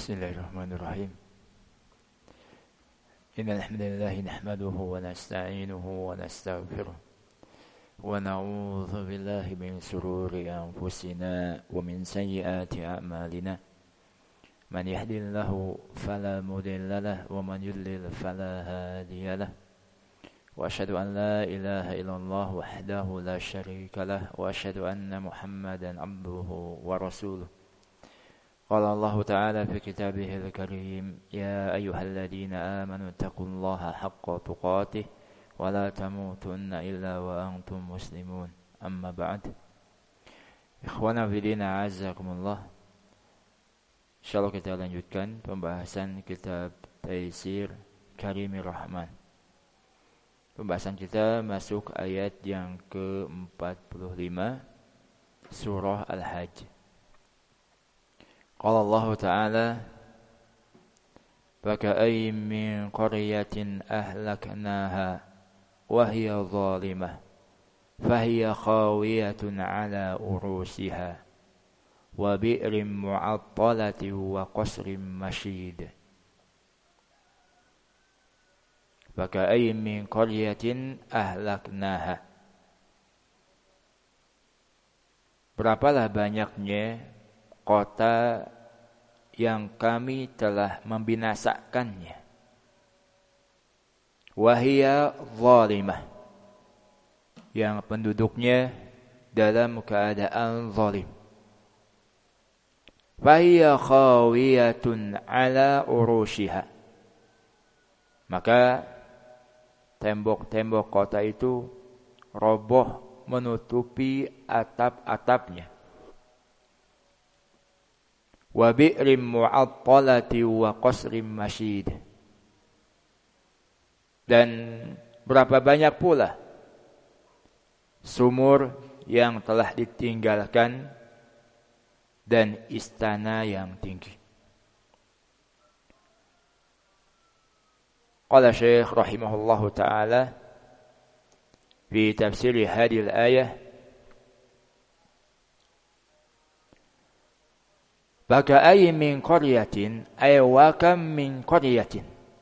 Bismillahirrahmanirrahim. Innal hamdalillah nahmaduhu wa nasta'inuhu wa nastaghfiruh wa na'udzu billahi min shururi anfusina wa min sayyiati a'malina. Man yahdihillahu fala mudilla lahu wa man yudlil fala hadiya lahu. Wa asyhadu an la ilaha illallah wahdahu la syarika lahu wa asyhadu anna Muhammadan 'abduhu wa rasuluh. Qala Allah Ta'ala fi kitabihil karim, ya ayyuhalladzina amanu taqullaha haqqa tuqatih wa la tamutunna illa wa antum muslimun. Amma ba'd. Ikhwana fi din, a'azzakumullah. Insyaallah kita lanjutkan pembahasan kitab Taisir Karimir Rahman. Pembahasan kita masuk ayat yang ke-45 surah Al-Hajj. Qala Allah Ta'ala, faka'ayyin min qaryatin ahlaknaha wa hiya zalimah fahiya khawiyatun ala urusiha wa bi'rin mu'attalatin wa qasrin mashid. Faka'ayyin min qaryatin ahlaknaha, berapalah banyaknya kota yang kami telah membinasakannya. Wahia zalimah, yang penduduknya dalam keadaan zalim. Fahiya khawiyatun ala urushiha, maka tembok-tembok kota itu roboh menutupi atap-atapnya. Wa bi'rim mu'attalati wa qasrim mashid, dan berapa banyak pula sumur yang telah ditinggalkan dan istana yang tinggi. Qala Syekh rahimahullahu ta'ala fi tafsir hadhihi al-ayah, faka'ayyin min qaryatin ay wa kam min qaryatin,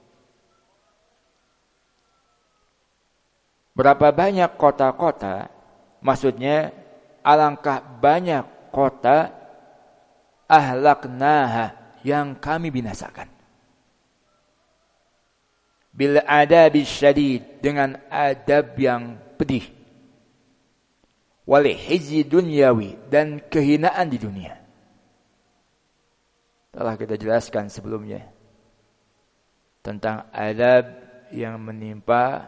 berapa banyak kota-kota, maksudnya alangkah banyak kota, ahlaknaha, yang kami binasakan, bil adabi syadid, dengan adab yang pedih, wal hizyi dunyawi, dan kehinaan di dunia. Telah kita jelaskan sebelumnya tentang adab yang menimpa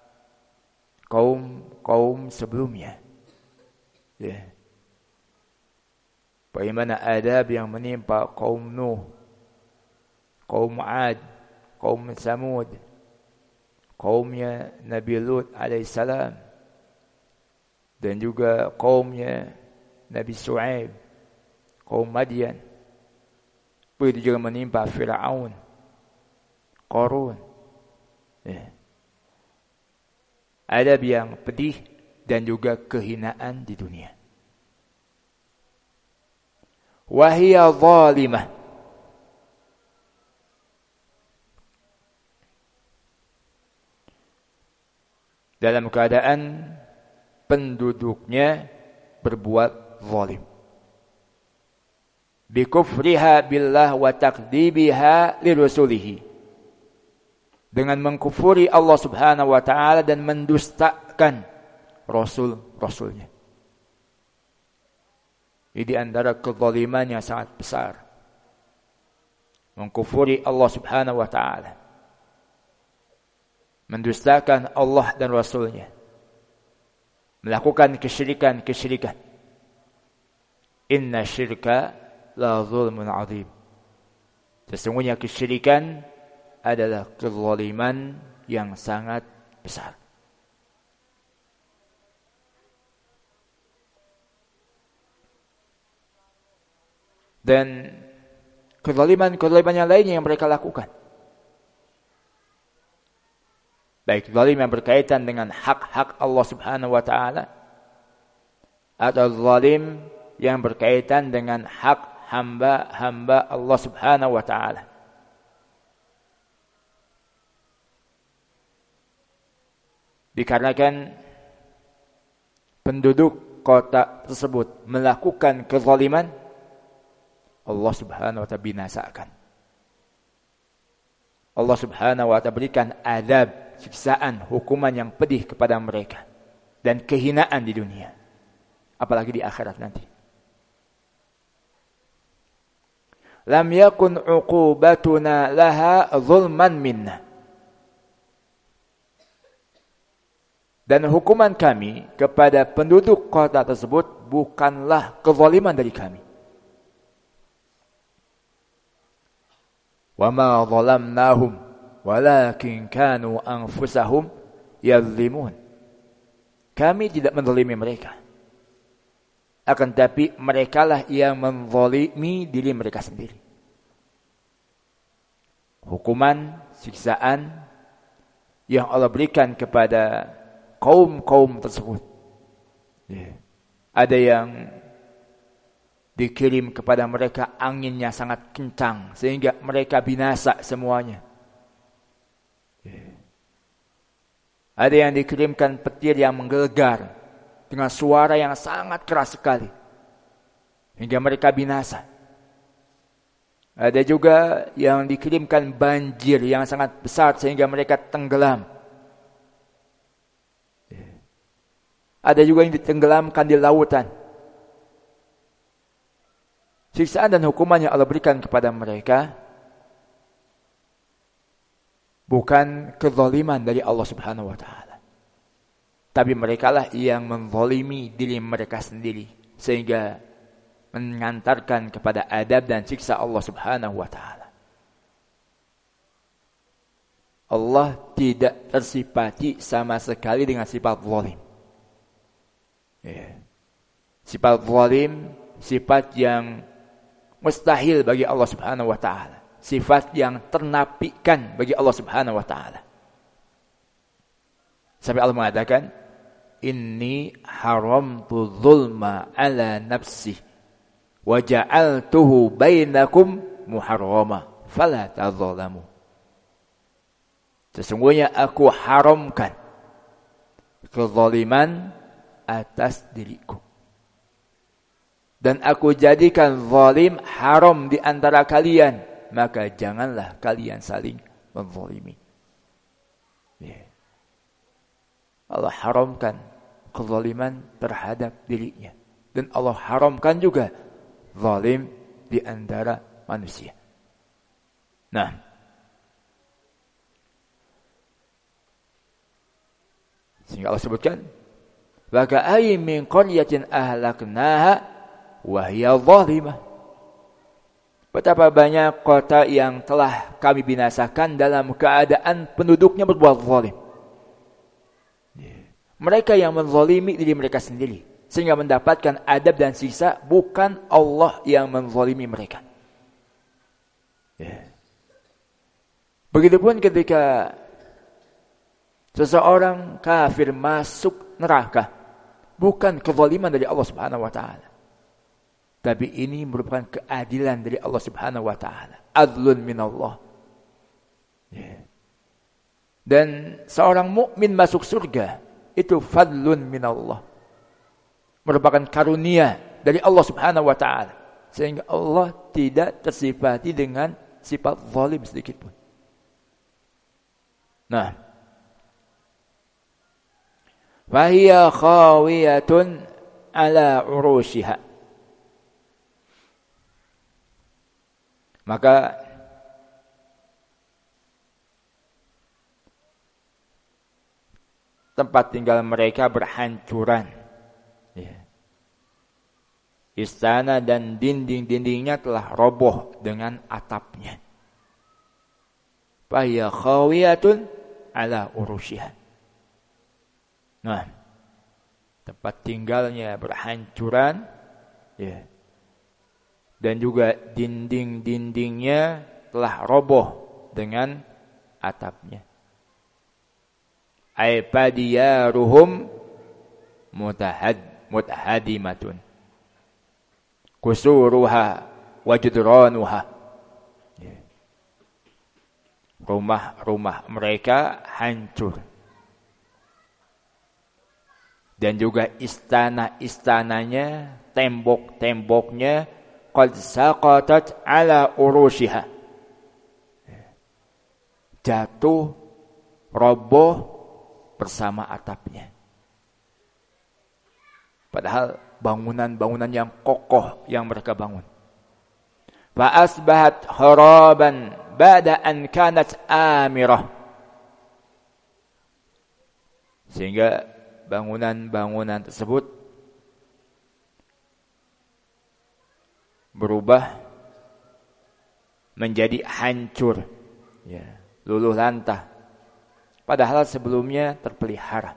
kaum sebelumnya. Ya. Bagaimana adab yang menimpa kaum Nuh, kaum Ad, kaum Samud, kaumnya Nabi Lut alaihissalam, dan juga kaumnya Nabi Shu'aib, kaum Madian. Begitu juga menimpa Fir'aun, Qarun. Ya. Adab yang pedih dan juga kehinaan di dunia. Wahia zalimah, dalam keadaan penduduknya berbuat zalim. Bikufriha billah wa takdzibiha lirusulihi, dengan mengkufuri Allah Subhanahu wa ta'ala dan mendustakan rasul-rasulnya. Ini di antara kezaliman yang sangat besar, mengkufuri Allah Subhanahu wa ta'ala, mendustakan Allah dan rasulnya, melakukan kesyirikan. Inna syirka la zulmun azim, sesungguhnya kesyirikan adalah kezaliman yang sangat besar. Dan kezaliman yang lainnya yang mereka lakukan, baik zalim yang berkaitan dengan hak-hak Allah Subhanahu wa ta'ala, atau zalim yang berkaitan dengan hak hamba-hamba Allah Subhanahu wa taala. Dikarenakan penduduk kota tersebut melakukan kezaliman, Allah Subhanahu wa taala binasakan. Allah Subhanahu wa taala berikan azab, siksaan, hukuman yang pedih kepada mereka dan kehinaan di dunia, apalagi di akhirat nanti. Lam yakun uqubatuna laha zulman minna. Dan hukuman kami kepada penduduk kota tersebut bukanlah kezaliman dari kami. Wa ma zalamnahum walakin kanu anfusahum yazlimun. Kami tidak menzalimi mereka. Akan tetapi merekalah yang menzalimi diri mereka sendiri. Hukuman, siksaan yang Allah berikan kepada kaum-kaum tersebut. Ada yang dikirim kepada mereka anginnya sangat kencang sehingga mereka binasa semuanya. Ada yang dikirimkan petir yang menggelegar dengan suara yang sangat keras sekali hingga mereka binasa. Ada juga yang dikirimkan banjir yang sangat besar sehingga mereka tenggelam. Ada juga yang ditenggelamkan di lautan. Siksaan dan hukuman yang Allah berikan kepada mereka bukan kezaliman dari Allah Subhanahu wa taala. Tapi merekalah yang menzalimi diri mereka sendiri sehingga mengantarkan kepada adab dan siksa Allah Subhanahu wa taala. Allah tidak tersifati sama sekali dengan sifat zalim. Sifat zalim, sifat yang mustahil bagi Allah Subhanahu wa taala. Sifat yang ternafikan bagi Allah Subhanahu wa taala. Sampai Allah mengatakan, "Inni haramtu dzulma ala nafsi wa ja'altuhu bainakum muharrama fala tadzalamu." Sesungguhnya aku haramkan kezaliman atas diriku. Dan aku jadikan zalim haram di antara kalian, maka janganlah kalian saling menzalimi. Allah haramkan kezaliman terhadap dirinya. Dan Allah haramkan juga zalim di antara manusia. Nah, sehingga Allah sebutkan, wa ka'ayyin min qaryatin ahlaknaha wa hiya zalimah. Betapa banyak kota yang telah kami binasakan dalam keadaan penduduknya berbuat zalim. Mereka yang menzalimi diri mereka sendiri sehingga mendapatkan adab dan siksa, bukan Allah yang menzalimi mereka. Begitupun ketika seseorang kafir masuk neraka, bukan kezaliman dari Allah Subhanahu wa taala. Tapi ini merupakan keadilan dari Allah Subhanahu wa taala. Adlun minallah. Dan seorang mukmin masuk surga itu fadlun minallah. Merupakan karunia dari Allah Subhanahu wa taala. Sehingga Allah tidak tersifati dengan sifat zalim sedikit pun. Nah, fahiya khawiyatun ala urushiha. Maka tempat tinggal mereka berhancuran. Istana dan dinding-dindingnya telah roboh dengan atapnya. Fahiya khawiyatun ala urushiha. Nah, tempat tinggalnya berhancuran, dan juga dinding-dindingnya telah roboh dengan atapnya. Aifadiyaruhum mutahadimatun, kusuruha wa judranuha. Rumah-rumah mereka hancur. Dan juga istana-istananya, tembok-temboknya qad saqatat ala urushiha. Jatuh, roboh bersama atapnya. Padahal bangunan-bangunan yang kokoh yang mereka bangun. Fa asbahat kharaban ba'da an kanat amirah. Sehingga bangunan-bangunan tersebut berubah menjadi hancur, luluh lantah. Padahal sebelumnya terpelihara.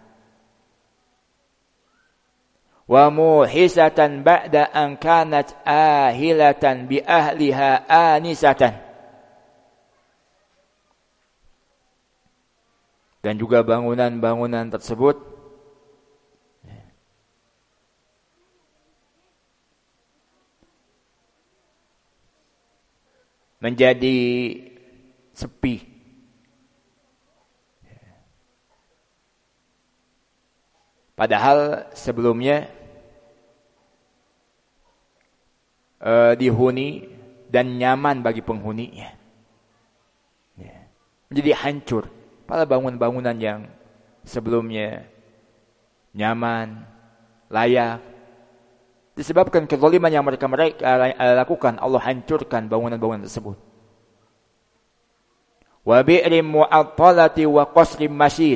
Wa muhisatan ba'da an kanat ahilatan bi ahliha anisatan. Dan juga bangunan-bangunan tersebut menjadi sepi. Padahal sebelumnya dihuni dan nyaman bagi penghuninya. Menjadi hancur. Pada bangunan-bangunan yang sebelumnya nyaman, layak, disebabkan kezaliman yang mereka lakukan, Allah hancurkan bangunan-bangunan tersebut. Wa bi'rim mu'attalati wa qasrim masyid.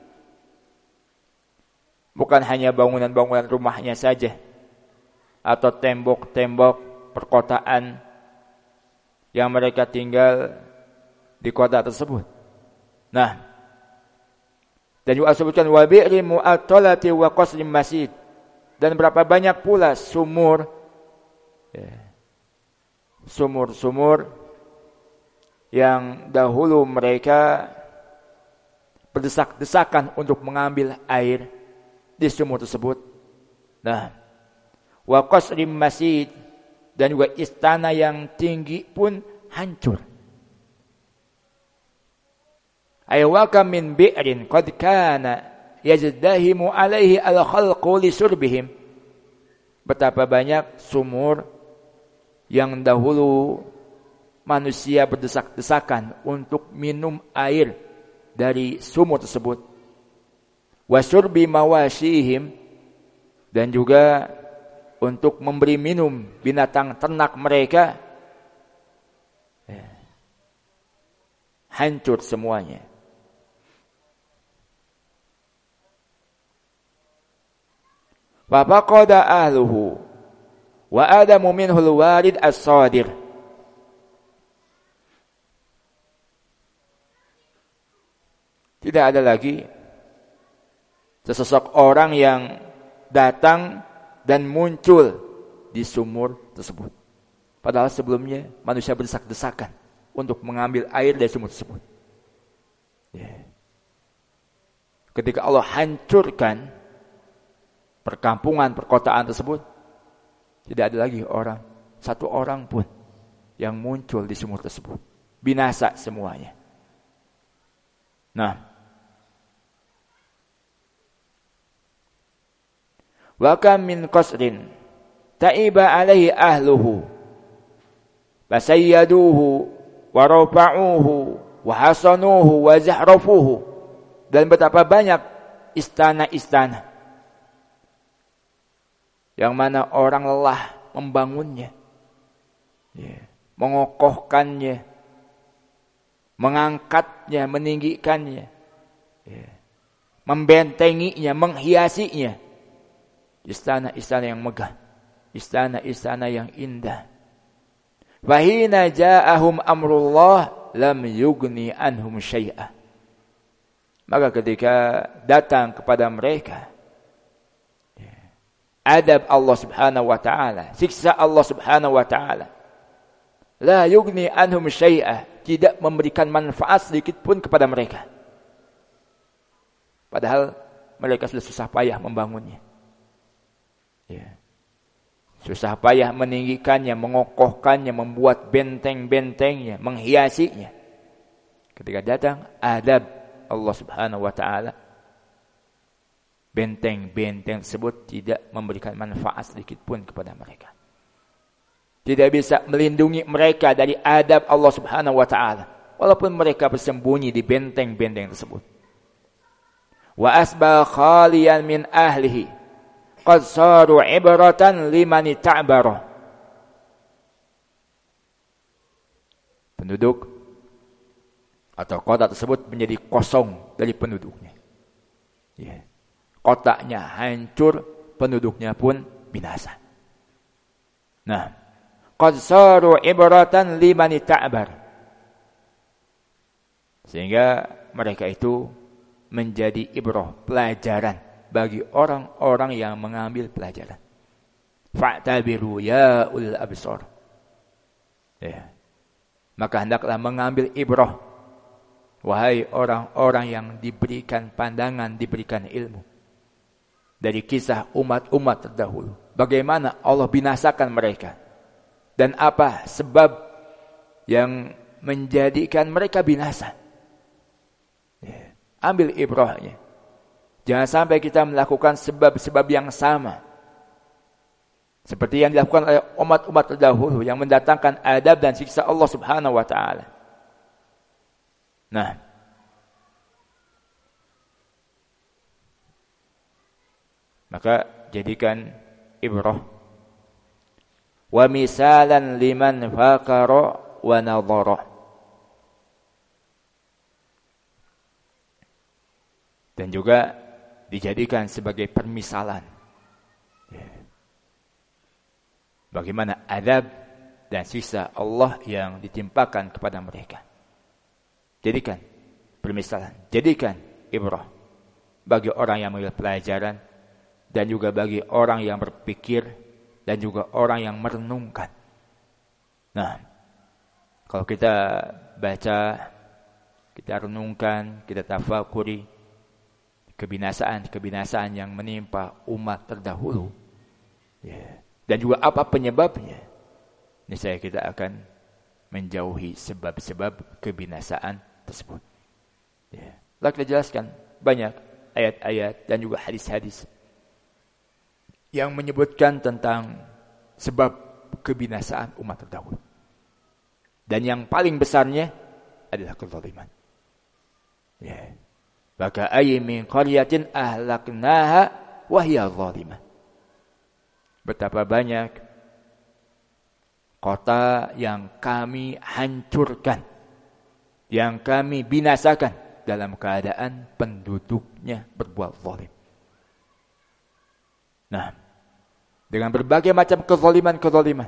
Bukan hanya bangunan-bangunan rumahnya saja atau tembok-tembok perkotaan yang mereka tinggal di kota tersebut. Nah, dan juga sebutkan wa bi'rim mu'attalati wa qasrim masyid. Dan berapa banyak pula sumur, sumur-sumur yang dahulu mereka berdesak-desakan untuk mengambil air di sumur tersebut. Nah, wa qasrim masyid, dan juga istana yang tinggi pun hancur. Aywaka min bi'rin qad kana yajdahimu alaihi al-khalqu li surbihim. Betapa banyak sumur yang dahulu manusia berdesak-desakan untuk minum air dari sumur tersebut. Wa surbi mawashihim, dan juga untuk memberi minum binatang ternak mereka. Hancur semuanya. Faqada ahluhu wa adamu minhul warid as-sadir. Tidak ada lagi sesosok orang yang datang dan muncul di sumur tersebut. Padahal sebelumnya manusia berdesak-desakan untuk mengambil air dari sumur tersebut. Ketika Allah hancurkan perkampungan, perkotaan tersebut, tidak ada lagi orang, satu orang pun yang muncul di sumur tersebut. Binasa semuanya. Nah, wa kam min qasrin ta'iba alaihi ahluhu fasayyaduhu wa rafa'uhu wa hasanuhu wa zahrafuhu. Dan betapa banyak istana-istana yang mana orang lelah membangunnya, mengokohkannya, mengangkatnya, meninggikannya, membentenginya, menghiasinya. Istana-istana yang megah, istana-istana yang indah. Fahina ja'ahum amrullah lam yugni anhum syai'ah. Maka ketika datang kepada mereka adab Allah subhanahu wa ta'ala, siksa Allah subhanahu wa ta'ala, la yugni anhum syai'ah, tidak memberikan manfaat sedikit pun kepada mereka. Padahal mereka sudah susah payah membangunnya. Susah payah meninggikannya, mengokohkannya, membuat benteng-bentengnya, menghiasinya. Ketika datang adab Allah Subhanahu wa taala, benteng-benteng tersebut tidak memberikan manfaat sedikit pun kepada mereka. Tidak bisa melindungi mereka dari adab Allah Subhanahu wa taala, walaupun mereka bersembunyi di benteng-benteng tersebut. Wa asba khaliyan min ahlihi qad saru ibratan liman ta'bara. Penduduk atau kota tersebut menjadi kosong dari penduduknya. Ya. Kotanya hancur, penduduknya pun binasa. Nah, qad saru ibratan liman ta'bar. Sehingga mereka itu menjadi ibrah, pelajaran bagi orang-orang yang mengambil pelajaran. Fa'tabiru ya ulil absar. Ya. Maka hendaklah mengambil ibrah, wahai orang-orang yang diberikan pandangan, diberikan ilmu, dari kisah umat-umat terdahulu. Bagaimana Allah binasakan mereka, dan apa sebab yang menjadikan mereka binasa. Ya. Ambil ibrahnya. Jangan sampai kita melakukan sebab-sebab yang sama seperti yang dilakukan oleh umat-umat terdahulu yang mendatangkan adab dan siksa Allah Subhanahu wa taala. Nah, maka jadikan ibrah wa misalan liman fakara wa nadhara. Dan juga dijadikan sebagai permisalan. Bagaimana adab dan siksa Allah yang ditimpakan kepada mereka. Jadikan permisalan, jadikan ibrah bagi orang yang mengambil pelajaran, dan juga bagi orang yang berpikir, dan juga orang yang merenungkan. Nah, kalau kita baca, kita renungkan, kita tafakuri kebinasaan yang menimpa umat terdahulu, dan juga apa penyebabnya, niscaya kita akan menjauhi sebab-sebab kebinasaan tersebut. Lalu kita jelaskan banyak ayat-ayat dan juga hadis-hadis yang menyebutkan tentang sebab kebinasaan umat terdahulu. Dan yang paling besarnya adalah kezaliman. Maka ayy min qaryatin ahlaknaha wa hiya zalimah. Betapa banyak kota yang kami hancurkan, yang kami binasakan dalam keadaan penduduknya berbuat zalim. Nah, dengan berbagai macam kezaliman.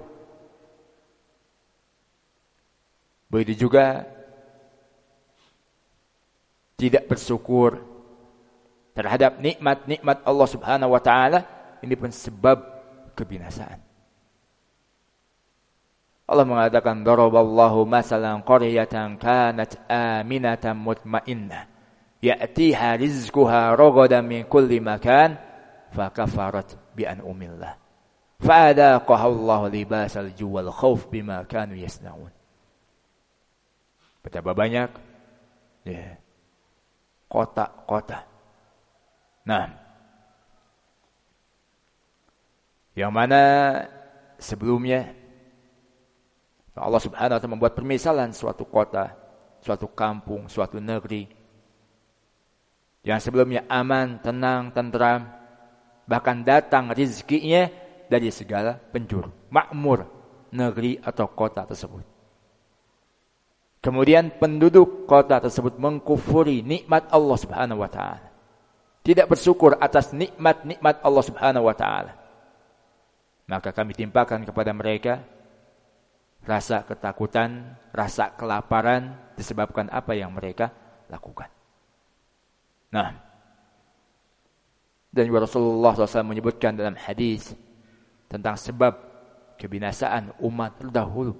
Begitu juga tidak bersyukur terhadap nikmat-nikmat Allah Subhanahu wa taala, ini pun sebab kebinasaan. Allah mengatakan daraballahu masalan qaryatan kanat aminatan mutmainnah ya'tiha rizquha ragadan min kulli makan fakafarat bi an'amillah fa'adaqaha Allahu libasal ju'i wal khauf bima kanu yasnaun. Betapa banyak kota-kota. Nah, yang mana sebelumnya Allah Subhanahu wa taala membuat permisalan suatu kota, suatu kampung, suatu negeri yang sebelumnya aman, tenang, tentram, bahkan datang rezekinya dari segala penjuru, makmur negeri atau kota tersebut. Kemudian penduduk kota tersebut mengkufuri nikmat Allah Subhanahu wa taala. Tidak bersyukur atas nikmat-nikmat Allah Subhanahu wa taala. Maka kami timpakan kepada mereka rasa ketakutan, rasa kelaparan disebabkan apa yang mereka lakukan. Nah, dan Rasulullah SAW menyebutkan dalam hadis tentang sebab kebinasaan umat terdahulu.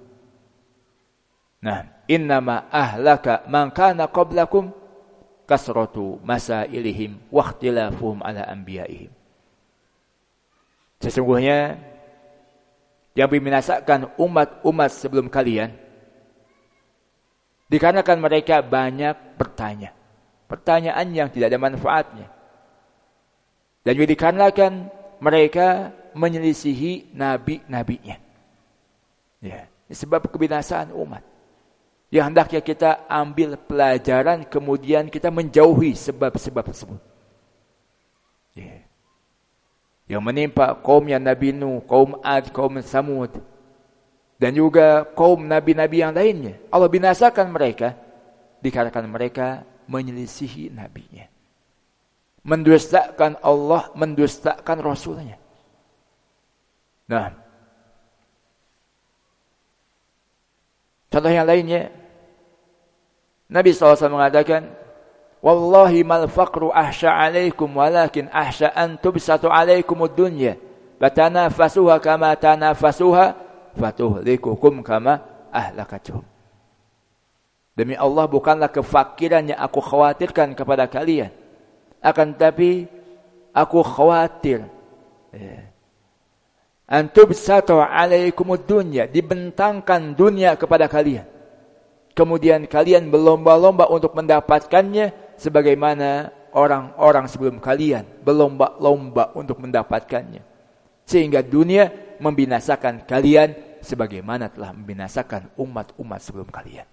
Nah, innama ahlaka man kana qablakum kasratu masailihim wa ikhtilafuhum ala anbiya'ihim. Sesungguhnya yang membinasakan umat-umat sebelum kalian? Dikarenakan mereka banyak bertanya. Pertanyaan yang tidak ada manfaatnya. Dan juga dikarenakan mereka menyelisihi nabi-nabinya. Ya, sebab kebinasaan umat. Yang hendaknya kita ambil pelajaran, kemudian kita menjauhi sebab-sebab tersebut. Ya. Yang menimpa kaumnya Nabi Nuh, kaum Ad, kaum Samud, dan juga kaum nabi-nabi yang lainnya. Allah binasakan mereka dikarenakan mereka menyelisihi nabinya. Mendustakan Allah, mendustakan Rasulnya. Nah, contoh yang lainnya, Nabi SAW mengatakan, Wallahi mal faqru ahsya alaikum walakin ahsya an tubsatu alaikumud dunya. Fatanafasuha kama tanafasuha fatuhlikukum kama ahlakatuhum. Demi Allah, bukanlah kefakiran yang aku khawatirkan kepada kalian. Akan tetapi aku khawatir antubsatu alaikumud dunya, dibentangkan dunia kepada kalian. Kemudian kalian berlomba-lomba untuk mendapatkannya sebagaimana orang-orang sebelum kalian berlomba-lomba untuk mendapatkannya. Sehingga dunia membinasakan kalian sebagaimana telah membinasakan umat-umat sebelum kalian.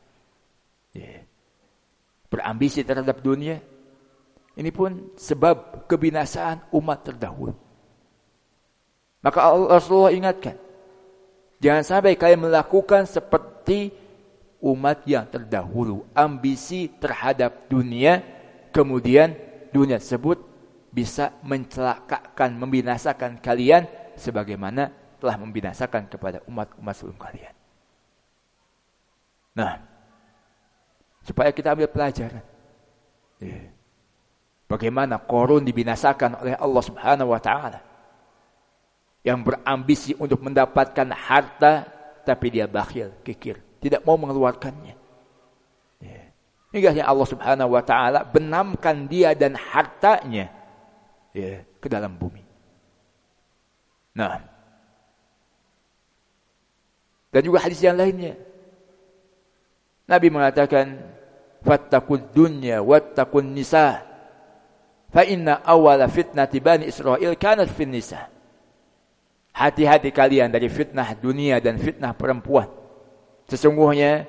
Berambisi terhadap dunia, ini pun sebab kebinasaan umat terdahulu. Maka Rasulullah ingatkan, jangan sampai kalian melakukan seperti umat yang terdahulu, ambisi terhadap dunia, kemudian dunia tersebut bisa mencelakakan, membinasakan kalian sebagaimana telah membinasakan kepada umat-umat sebelum kalian. Nah, supaya kita ambil pelajaran. Bagaimana Qarun dibinasakan oleh Allah Subhanahu wa taala. Yang berambisi untuk mendapatkan harta, tapi dia bakhil, kikir, tidak mau mengeluarkannya. Hingga Allah Subhanahu wa taala benamkan dia dan hartanya ke dalam bumi. Nah, dan juga hadis yang lainnya, Nabi mengatakan, fattaqud dunya wattaqun nisa, fa inna awwala fitnati bani Israil kanat fin nisa. Hati-hati kalian dari fitnah dunia dan fitnah perempuan. Sesungguhnya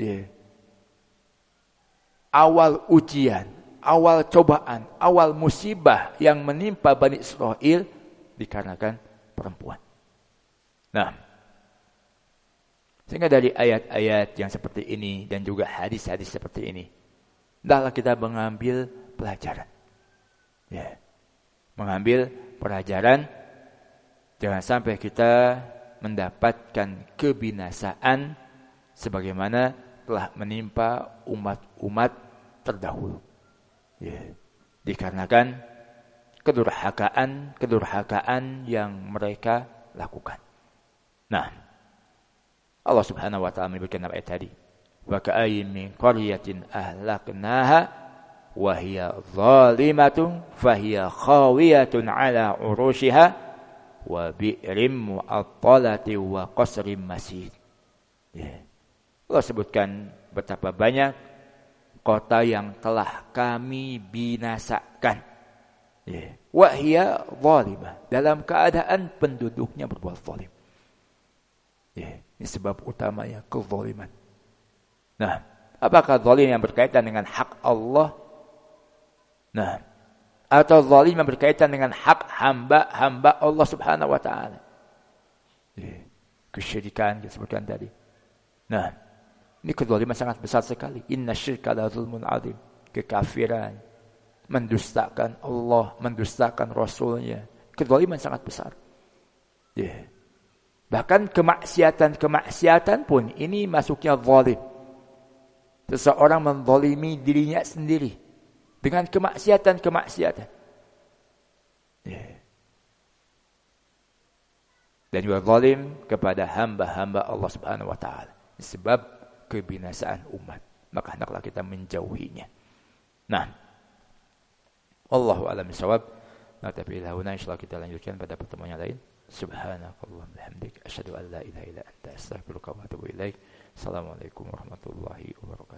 awal ujian, awal cobaan, awal musibah yang menimpa Bani Israel dikarenakan perempuan. Nah, sehingga dari ayat-ayat yang seperti ini dan juga hadis-hadis seperti ini, hendaklah kita mengambil pelajaran. Mengambil pelajaran, jangan sampai kita mendapatkan kebinasaan sebagaimana telah menimpa umat-umat terdahulu. Dikarenakan kedurhakaan yang mereka lakukan. Nah, Allah Subhanahu wa taala menyebutkan ayat tadi, wa ka'ayyin min qaryatin ahlaknaha wa hiya zalimatun fahiya khawiyatun ala urushiha wa bi'rim mu'attalati wa qasrim masid. Allah sebutkan betapa banyak kota yang telah kami binasakan. Wa hiya zalimah, dalam keadaan penduduknya berbuat zalim. Ini sebab utamanya kezaliman. Nah, apakah zalim yang berkaitan dengan hak Allah? Nah, atau zalim yang berkaitan dengan hak hamba Allah Subhanahu wa taala? Kesyirikan disebutkan tadi. Nah, ini kezaliman sangat besar sekali. Inna syirka la zulmun azim. Kekafiran, mendustakan Allah, mendustakan Rasulnya. Kezaliman sangat besar. Bahkan kemaksiatan pun ini masuknya zalim. Seseorang menzalimi dirinya sendiri dengan kemaksiatan. Dan juga zalim kepada hamba-hamba Allah Subhanahu wa taala. Sebab kebinasaan umat. Maka hendaklah kita menjauhinya. Nah, Allahu a'lam bishawab. Nah, tapi lahuna insyaallah kita lanjutkan pada pertemuan yang lain. Subhanakallahumma bihamdik asyhadu an la ilaha illa anta astaghfiruka wa atubu ilaik. Assalamualaikum warahmatullahi wabarakatuh.